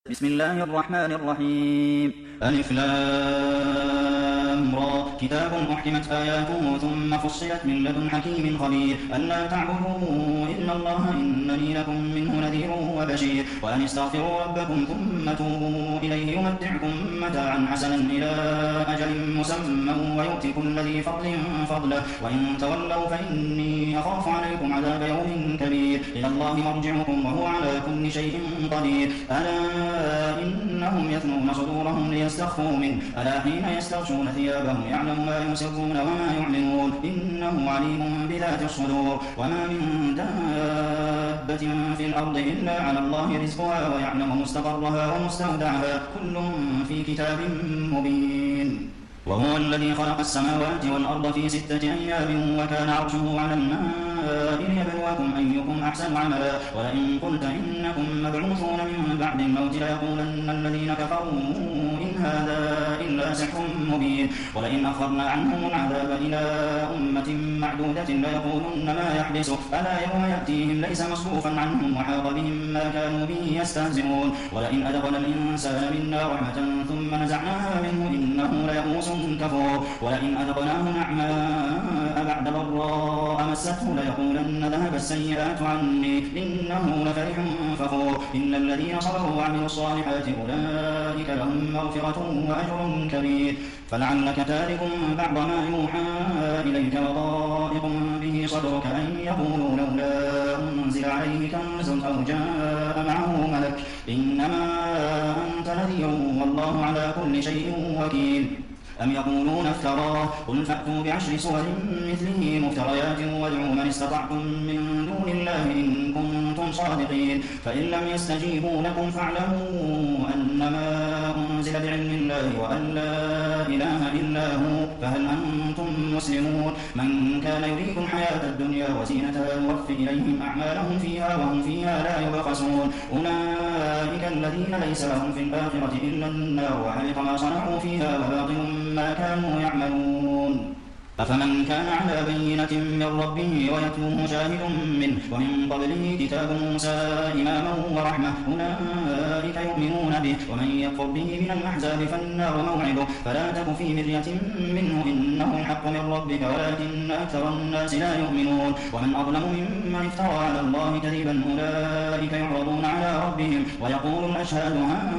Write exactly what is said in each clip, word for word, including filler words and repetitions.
بسم الله الرحمن الرحيم. ألف لام را كتاب أحكمت آياته ثم فصلت من لدن حكيم خبير ألا تعبدوا إلا الله إنني لكم منه نذير وبشير وأن استغفروا ربكم ثم توبوا إليه يمتعكم متاعا حسنا إلى أجل مسمى ويؤتي كل ذي فضل فضله وإن تولوا فإني أخاف عليكم عذاب يوم كبير إلى الله مرجعكم وهو على كل شيء قدير ألا إنهم يثنون صدورهم ليستخفوا منه ألا حين يستغشون ثيابهم يعلم ما يسرون وما يعلنون إنه عليم بذات الصدور وما من دابة في الأرض إلا على الله رزقها ويعلم مستقرها ومستودعها كل في كتاب مبين وهو الذي خلق السماوات والأرض في ستة أيام وكان عرشه على الماء ليبلوكم أيكم أحسن عملا ولئن قلت إنكم مبعوثون من بعد الموت ليقولن الذين كفروا إن هذا إلا سحر مبين ولئن أخرنا عنهم العذاب إلى أمة معدودة ليقولن ما يحبسه ألا يوم يأتيهم ليس مصروفا عنهم وحاق بهم ما كانوا به يستهزئون ولئن أدخلنا الإنسان منا رحمة ثم نزعناها منه إنه ليئوس كفور ولئن أذقناه نعماء بعد ضراء مسته ليقولن ذهب السيئات عني إنه لفرح فخور إلا الذين صبروا وعملوا الصالحات أولئك لهم مغفرة وأجر كبير فلعلك تارك بعض ما يوحى إليك وضائق به صدرك أن يقولوا لولا أنزل عليه كنز أو جاء معه ملك إنما أنت نذير والله على كل شيء وكيل أم يقولون افتراه قل فأتوا بعشر سور مثله مفتريات وادعوا من استطعتم من دون الله إن كنتم صادقين فإن لم يستجيبوا لكم فاعلموا أنما أنزل بعلم الله وأن لا إله إلا هو فهل أنتم مسلمون من كان يريد الحياة الدنيا وزينتها نوفي إليهم أعمالهم فيها وهم فيها لا يبخسون أولئك الذين ليس لهم في الآخرة إلا النار وحبط ما صنعوا فيها وباطل ما كانوا يعملون أفمن كان على بينة من ربه ويتلوه شاهد منه ومن قبله كتاب موسى إماما ورحمة أولئك يؤمنون به ومن يكفر به من الأحزاب فالنار موعده فلا تك في مرية منه إنه الحق من ربك ولكن أكثر الناس لا يؤمنون ومن أظلم ممن افترى على الله كذبا أولئك يعرضون على ربهم ويقول الأشهاد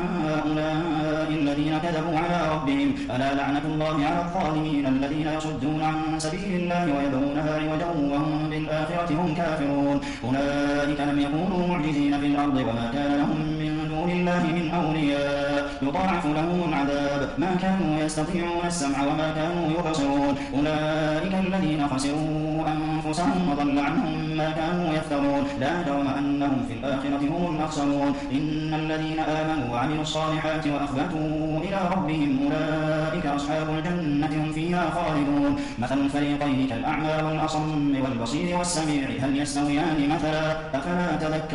هؤلاء الذين كذبوا على ربهم ألا لعنة الله على الظالمين الذين يصدون عن سبيل الله ويبغونها عوجا وهم بالآخرة هم كافرون أولئك لم يكونوا معجزين في الأرض وما كان لهم من دون الله من أولياء يضاعف لهم العذاب ما كانوا يستطيعون السمع وما كانوا يبصرون أولئك الذين خسروا أنفسهم وضل عنهم ما كانوا يفترون لا جرم أنهم في الآخرة هم الأخسرون إن الذين آمنوا وعملوا الصالحات وأخبتوا إلى ربهم أولئك أصحاب الجنة هم فيها خالدون مثل الفريقين كالأعمى والأصم والبصير والسميع هل يستويان مثلا أفلا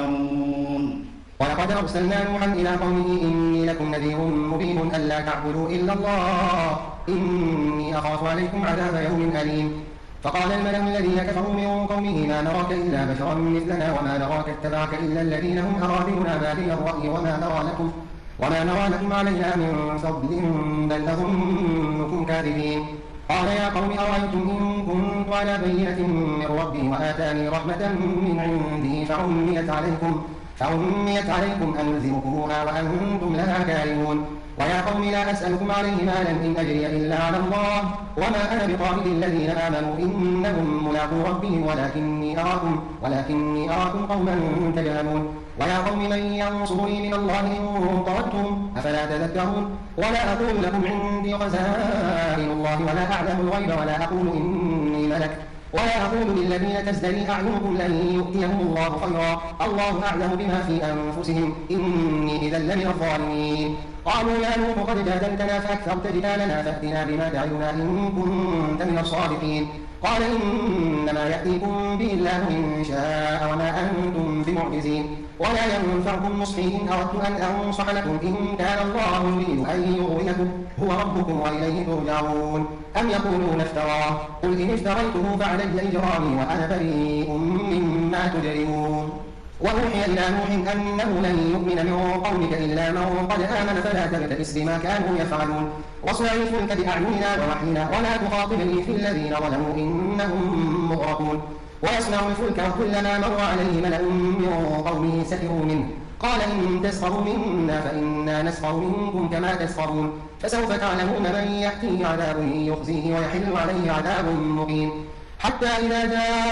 تذكرون ولقد أرسلنا نوحا إلى قومه إني لكم نذير مبين ألا تعبدوا إلا الله إني أخاف عليكم عذاب يوم أليم فقال الملأ الذين كفروا من قومه ما نراك إلا بشرا مثلنا وما نراك اتبعك إلا الذين هم أرادلنا بادي الرأي وما نرى لكم وما نرى لكم علينا من فضل بل نظنكم كاذبين قال يا قوم أرأيتم إن كنت على بينة من ربي وآتاني رحمة من عنده فعميت عليكم فعميت عليكم أنلزمكموها وأنتم لها كارهون ويا قوم لا أسألكم عليه مالا إن أجري إلا على الله وما أنا بطارد الذين آمنوا إنهم ملاقو ربهم ولكني أراكم ولكني أراكم قوما تجهلون ويا قوم من ينصرني من الله إن طردتم أفلا تذكرون ولا أقول لكم عندي خزائن الله ولا أعلم الغيب ولا أقول إني ملك ولا أقول للذين تزدري أعينكم لن يؤتيهم الله خيرا الله أعلم بما في أنفسهم إني إذا لمن الظالمين قالوا يا نوح قد جادلتنا فأكثرت جدالنا فأتنا بما تعدنا إن كنت من الصادقين قال إنما يأتيكم به الله إن شاء وما أنتم بمعجزين ولا ينفعكم نصحي إن أردت أن أنصح لكم إن كان الله يريد أن يغويكم هو ربكم وإليه ترجعون أم يقولون افتراه قل إن افتريته فعلي إجرامي وأنا بريء مما تجرمون وأوحي إلى نوح أنه لن يؤمن من قومك إلا من قد آمن فلا تبتئس بما كانوا يفعلون واصنع الفلك بأعيننا ووحينا ولا تخاطبني في الذين ظلموا إنهم مغرقون ويصنع الفلك وكلما مر عليه ملأ من قومه سخروا منه قال إن تسخروا منا فإنا نسخر منكم كما تسخرون فسوف تعلمون من يأتيه عذاب يخزيه ويحل عليه عذاب مقيم حتى إذا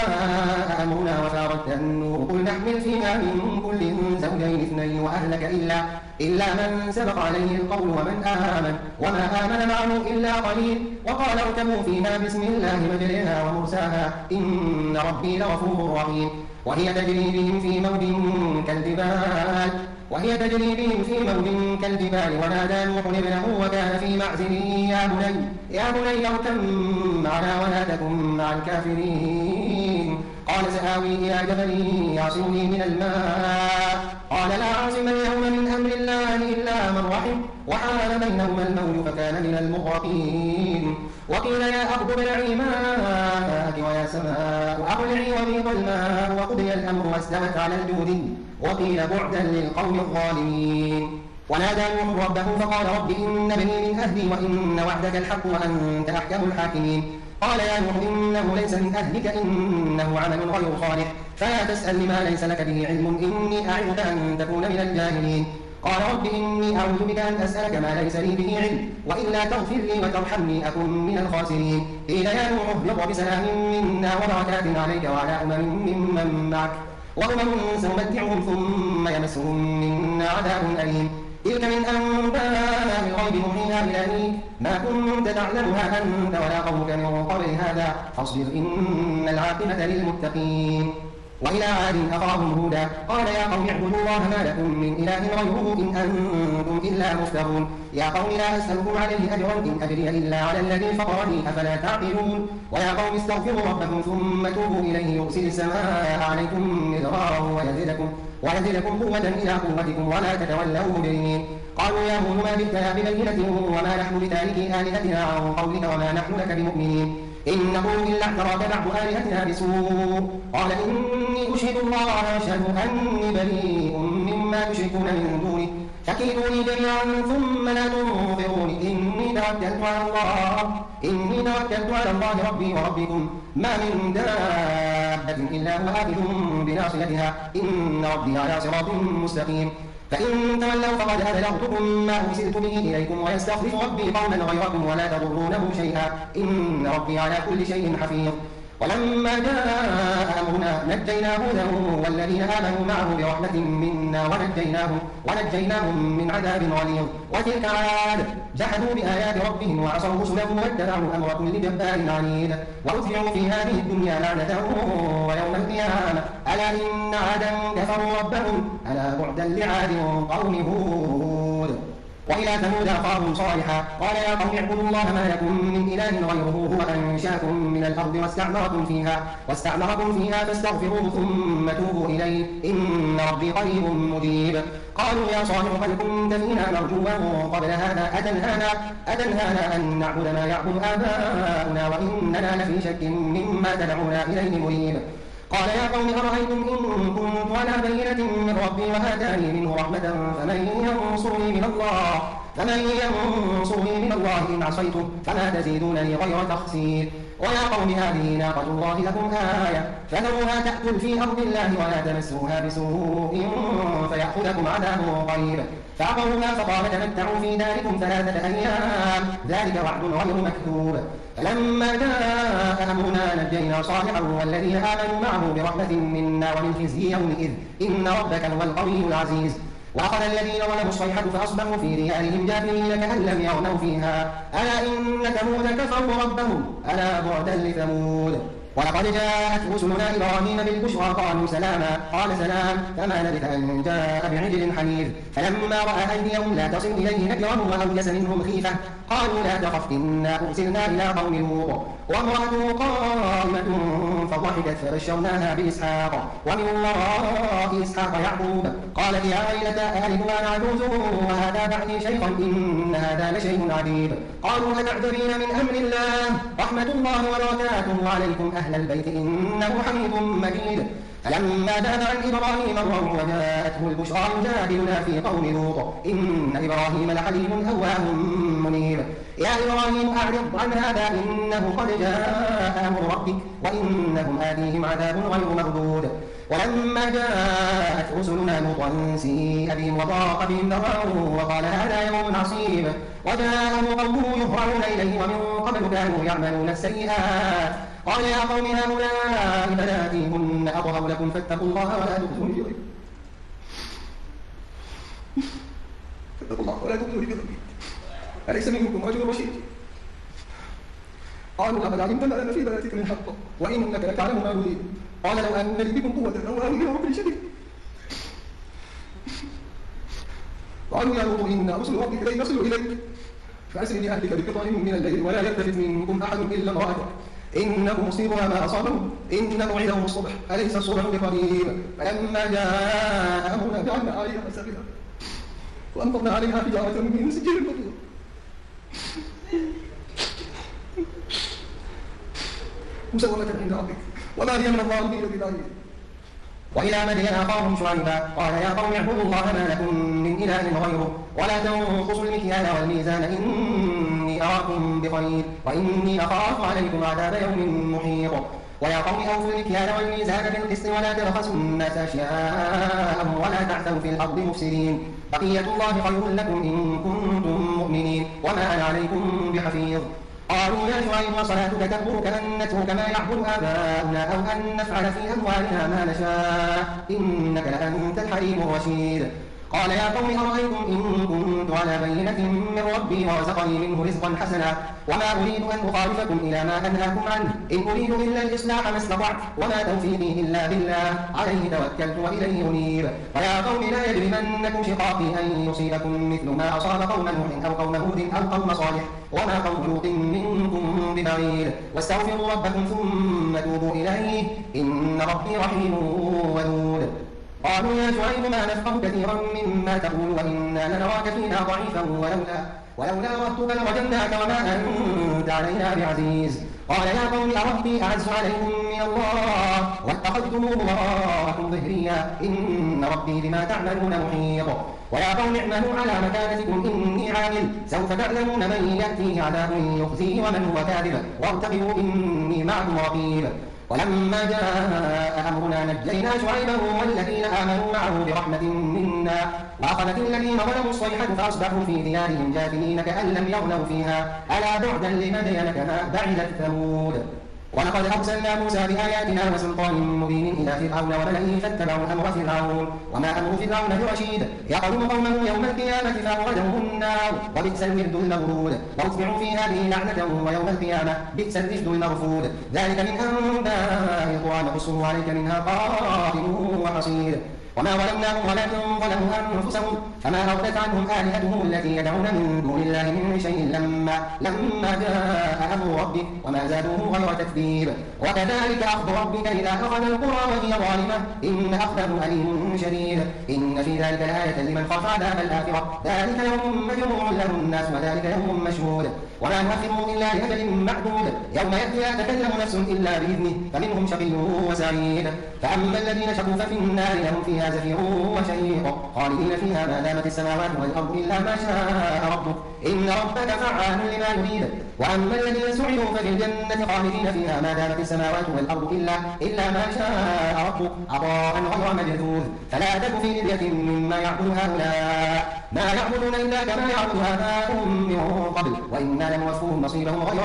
جاء أمرنا وفارت النور قل نحمل فيها من كل زوجين اثنين وأهلك إلا, إلا من سبق عليه القول ومن آمن وما آمن معه إلا قليل وقال اركبوا فيها بسم الله مجريها ومرساها إن ربي لغفور رحيم وهي تجري بهم في موج كالجبال وهي تجري بهم في موج كالجبال ونادى نوح ابنه وكان في معزل يا بني يا بني اركب معنا ولا تكن مع الكافرين قال سآوي إلى جبل يعصمني من الماء قال لا عاصم اليوم من أمر الله إلا من رحم وحال بينهما الموج فكان من المغرقين وقيل يا أرض ابلعي ماءك ويا سماء أقلعي وغيض الماء وقضي الأمر واستوت على الجود وقيل بعدا للقوم الظالمين ونادى نوح ربه فقال رب إن ابني من أهلي وإن وعدك الحق وأنت أحكم الحاكمين قال يا نوح إنه ليس من أهلك إنه عمل غير صالح فلا تسأل لما ليس لك به علم إني أعظك أن تكون من الجاهلين قال رب إني أعوذ بك أن أسألك ما ليس لي به علم وإلا تغفر لي وترحمني أكن من الخاسرين قيل يا نوح اهبط بسلام منا وبركات عليك وعلى أمم ممن معك وأمم سنمتعهم ثم يمسهم منا عذاب أليم تلك من أنباء الغيب نوحيها إليك ما كنت تعلمها أنت ولا قومك من قبل هذا فاصبر إن العاقبة للمتقين وإلى عاد أخاهم هودا قال يا قوم اعبدوا الله ما لكم من إله غيره إن أنتم إلا مفترون يا قوم لا أسألكم عليه أجرا إن أجري إلا على الذي فطرني أفلا تعقلون ويا قوم استغفروا ربكم ثم توبوا إليه يرسل السماء عليكم مدرارا ويزدكم ويزدكم قوة إلى قوتكم ولا تتولوا مجرمين قالوا يا هود ما جئتنا ببينة وما نحن بتاركي آلهتنا عن قولك وما نحن لك بمؤمنين إن نقول إلا اعتراك بعض آلهتنا بسوء قال إني أشهد الله وأشهد أني بريء مما تشركون من دونه فكيدوني جميعا ثم لا تنظرون إني توكلت على الله إني توكلت على الله ربي وربكم ما من دابة إلا هو آخذ بناصيتها إن ربي على صراط مستقيم فإن تولوا فقد أبلغتكم ما أرسلت به إليكم ويستخلف ربي قوما غيركم ولا تضرونه شيئا إن ربي على كل شيء حفيظ ولما جاء أمرنا نجينا هودا والذين آمنوا معه برحمة منا ونجيناهم, ونجيناهم من عذاب غليظ وتلك عاد جحدوا بآيات ربهم وعصوا رسله واتبعوا أمر كل جبار عنيد وأتبعوا في هذه الدنيا لعنة ويوم القيامة ألا إن عادا كفروا ربهم ألا بعدا لعاد قوم هود وإلى ثمود أخاهم صالحا قال يا قوم اعبدوا الله ما لكم من إله غيره هو أنشأكم من الأرض واستعمركم فيها واستعمركم فيها فاستغفروه ثم توبوا إليه إن ربي قريب مجيب قالوا يا صالح قد كنت فينا مرجوا قبل هذا أتنهانا, أتنهانا أن نعبد ما يعبد آباؤنا وإننا لفي شك مما تدعونا إليه مريب قال يا قوم أرأيتم إن كنت على بينة من ربي وآتاني منه رحمة فمن ينصرني من الله فمن ينصرني من الله إن عصيته فما تزيدونني غير تخسير ويا قوم هذه ناقة الله لكم آية فذروها تأكل في أرض الله ولا تمسوها بسوء فيأخذكم عذاب قريب فعقروها فقال تمتعوا في داركم ثلاثة أيام ذلك وعد غير مكتوب فلما جاء أمرنا نجينا صالحا والذين آمنوا معه برحمة منا ومن خزي يومئذ إن ربك هو القوي العزيز وأخذ الذين ظلموا الصيحة فأصبحوا في ديارهم جاثمين كأن لم يغنوا فيها ألا إن ثمود كفروا ربهم ألا بعدا لثمود ولقد جاءت رسلنا إبراهيم بالبشرى قالوا سلاما قال سلام فما لبث أن جاء بعجل حنيذ فلما رأى أيديهم لا تصل إليه نكرهم وأوجس منهم خيفة قالوا لا تخف إنا أرسلنا إلى قوم لوط وامرأته قائمة فضحكت فبشرناها بإسحاق ومن وراء إسحاق يعقوب قالت يا ويلتى ألد وأنا عجوز وهذا بعدي شيخا إن هذا لشيء عجيب قالوا أتعجبين من أمر الله رحمة الله وبركاته عليكم أهل البيت إنه حميد مجيد فلما ذهب عن إبراهيم الروع وجاءته البشرى يجادلنا في قوم لوط إن إبراهيم لحليم أواه منيب يا إبراهيم أعرض عن هذا إنه قد جاء أمر ربك وإنهم آتيهم عذاب غير مردود ولما جاءت رسلنا لوطا سيء بهم وضاق بهم ذرعا وقال هذا يوم عصيب وجاءه قومه يهرعون إليه ومن قبل كانوا يعملون السيئات قال يا قوم هؤلاء بناتي هن أطهر لكم فاتقوا الله ولا تخزوني في ضيفي فاتقوا الله ولا تخزوني في ضيفي أليس منكم رجل رشيد قالوا لقد علمت ما أن في بناتك من حق وإنك لتعلم ما نريد قال لو أن لي بكم قوة أو آوي إلى ركن شديد قالوا يا لوط إن رسل ربك لن يصلوا إليك فأسر بأهلك بقطع من الليل ولا يلتفت منكم أحد إلا امرأتك إنه مصيبها ما أصابهم إن موعدهم الصبح أليس الصبح بقريب فلما جاء أمرنا جعلنا عليها سافلها وأمطرنا عليها حجارة من سجيل منضود مسومة عند ربك وما هي من الظالمين ببعيد وإلى مدين أخاهم شعيبا قال يا قوم اعبدوا الله ما لكم من إله غيره ولا تنقصوا المكيال والميزان إني أراكم بخير وإني أخاف عليكم عذاب يوم محيط ويا قوم أوفوا المكيال والميزان بالقسط ولا تبخسوا الناس أشياءهم ولا تعثوا في الأرض مفسدين بقية الله خير لكم إن كنتم مؤمنين وما أنا عليكم بحفيظ قالوا يا شعيب وصلاتك تأمرك أن نترك ما يعبد آباؤنا أو أن نفعل في أموالنا ما نشاء إنك لأنت الحليم الرشيد قال يا قوم أرأيتم إن كنت على بينة من ربي ورزقني منه رزقا حسنا وما أريد أن أخالفكم إلى ما أنهاكم عنه إن أريد إلا الإصلاح ما استطعت وما توفيقي إلا بالله عليه توكلت وإليه أنيب ويا قوم لا يجرمنكم شقاقي أن يصيبكم مثل ما أصاب قوم نوح أو قوم هود أو قوم صالح وما قوم لوط منكم ببعيد واستغفروا ربكم ثم توبوا إليه إن ربي رحيم ودود قالوا يا شعيب ما نفقه كثيرا مما تقول وإنا لنراك فينا ضعيفا ولولا ولولا رهتك لرجمناك وما أنت علينا بعزيز قال يا قوم أرهبي أعز عليكم من الله واتخذتموه وراءكم ظهريا إن ربي بما تعملون محيط ويا قوم اعملوا على مكانتكم إني عامل سوف تعلمون من يأتيه عذاب يخزيه ومن هو كاذب وارتقبوا إني معكم رقيب ولما جاء أمرنا نجينا شعيبا والذين آمنوا معه برحمة منا وأخذت الذين ظلموا الصيحة فأصبحوا في ديارهم جاثمين كأن لم يغنوا فيها ألا بعدا لمدين كما بعدت ثمود ولقد أرسلنا موسى بآياتنا وسلطان مبين إلى فرعون وملئه فاتبعوا أمر فرعون وما أمر فرعون برشيد يقوم قومه يوم القيامة فأوردهم النار وبئس الورد المورود وأتبعوا في هذه لعنة ويوم القيامة بئس الرفد المرفود ذلك من أنباء القرى نقصه عليك منها قائم وحصيد وما ظلمناهم ولكن ظلموا أنفسهم فما أغنت عنهم آلهتهم التي يدعون من دون الله من شيء لما لما جاء أمر ربك وما زادوهم غير تكذيب وكذلك أخذ ربك إذا أخذ القرى وهي ظالمة إن أخذه أليم شديد إن في ذلك لآية لمن خاف عذاب الآخرة ذلك يوم مجموع له الناس وذلك يوم مشهود وما نؤخره إلا لأجل معدود يوم يأتي لا تكلم نفس إلا بإذنه فمنهم شقي وسعيد فأما الذين شقوا ففي النار لهم فيها زفير وشهيق خالدين فيها ما دامت السماوات والأرض إلا ما شاء ربك إن ربك فعال لما يريد وأما الذين سعدوا ففي الجنة خالدين فيها ما دامت السماوات والأرض إلا إلا ما شاء ربك عطاء غير مجذوذ فلا تك في مرية مما يعبد هؤلاء ما يعبدون إلا كما يعبد آباؤهم من قبل وإنا لنوفوهم نصيبهم غير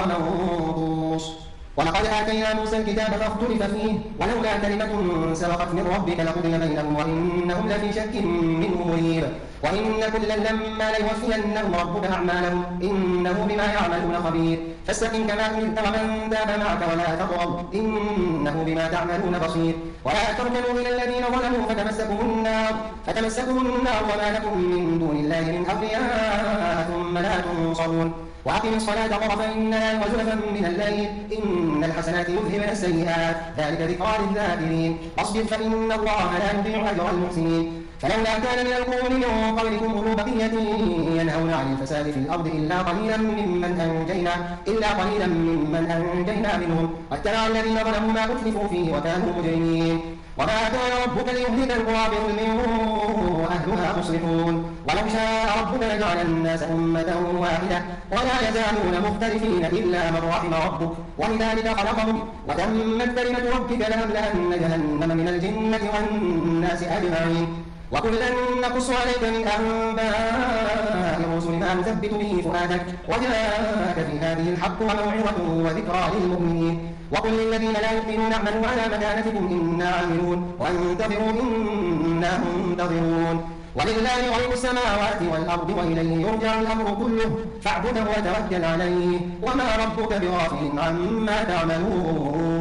منقوص ولقد آتينا موسى الكتاب فاختلف فيه ولولا كلمة سبقت من ربك لقضي بينهم وإنهم لفي شك منه مريب وإن كلا لما ليوفينهم ربك أعمالهم إنه بما يعملون خبير فاستقم كما أمرت ومن تاب معك ولا تطغوا إنه بما تعملون بصير ولا تركنوا إلى الذين ظلموا فتمسكهم النار فتمسكهم النار وما لكم من دون الله من أولياء ثم لا تنصرون وأقم الصلاة طرفي النهار وزلفا من الليل إن الحسنات يذهبن السيئات ذلك ذكرى للذاكرين اصبر فإن الله لا يضيع أجر المحسنين فلولا كان من القرون من قبلكم أولو بقية ينهون عن الفساد في الأرض إلا قليلا ممن أنجينا إلا قليلا ممن أنجينا منهم واتبع الذين ظلموا ما أتلفوا فيه وكانوا مجرمين وما كان ربك ليهلك القرى بظلم وأهلها مصلحون ولو شاء ربك لجعل الناس أمة واحدة ولا يزالون مختلفين إلا من رحم ربك ولذلك خلقهم وتمت كلمة ربك لأملأن جهنم من الجنة والناس أجمعين وكلا نقص عليك من أنباء الرسل ما نثبت به فؤادك وجاءك في هذه الحق وموعظة وذكرى للمؤمنين وقل للذين لا يؤمنون اعملوا على مكانتكم إنا عاملون وانتظروا إنا منتظرون ولله غيب السماوات والأرض وإليه يرجع الأمر كله فاعبده وتوكل عليه وما ربك بغافل عما تعملون.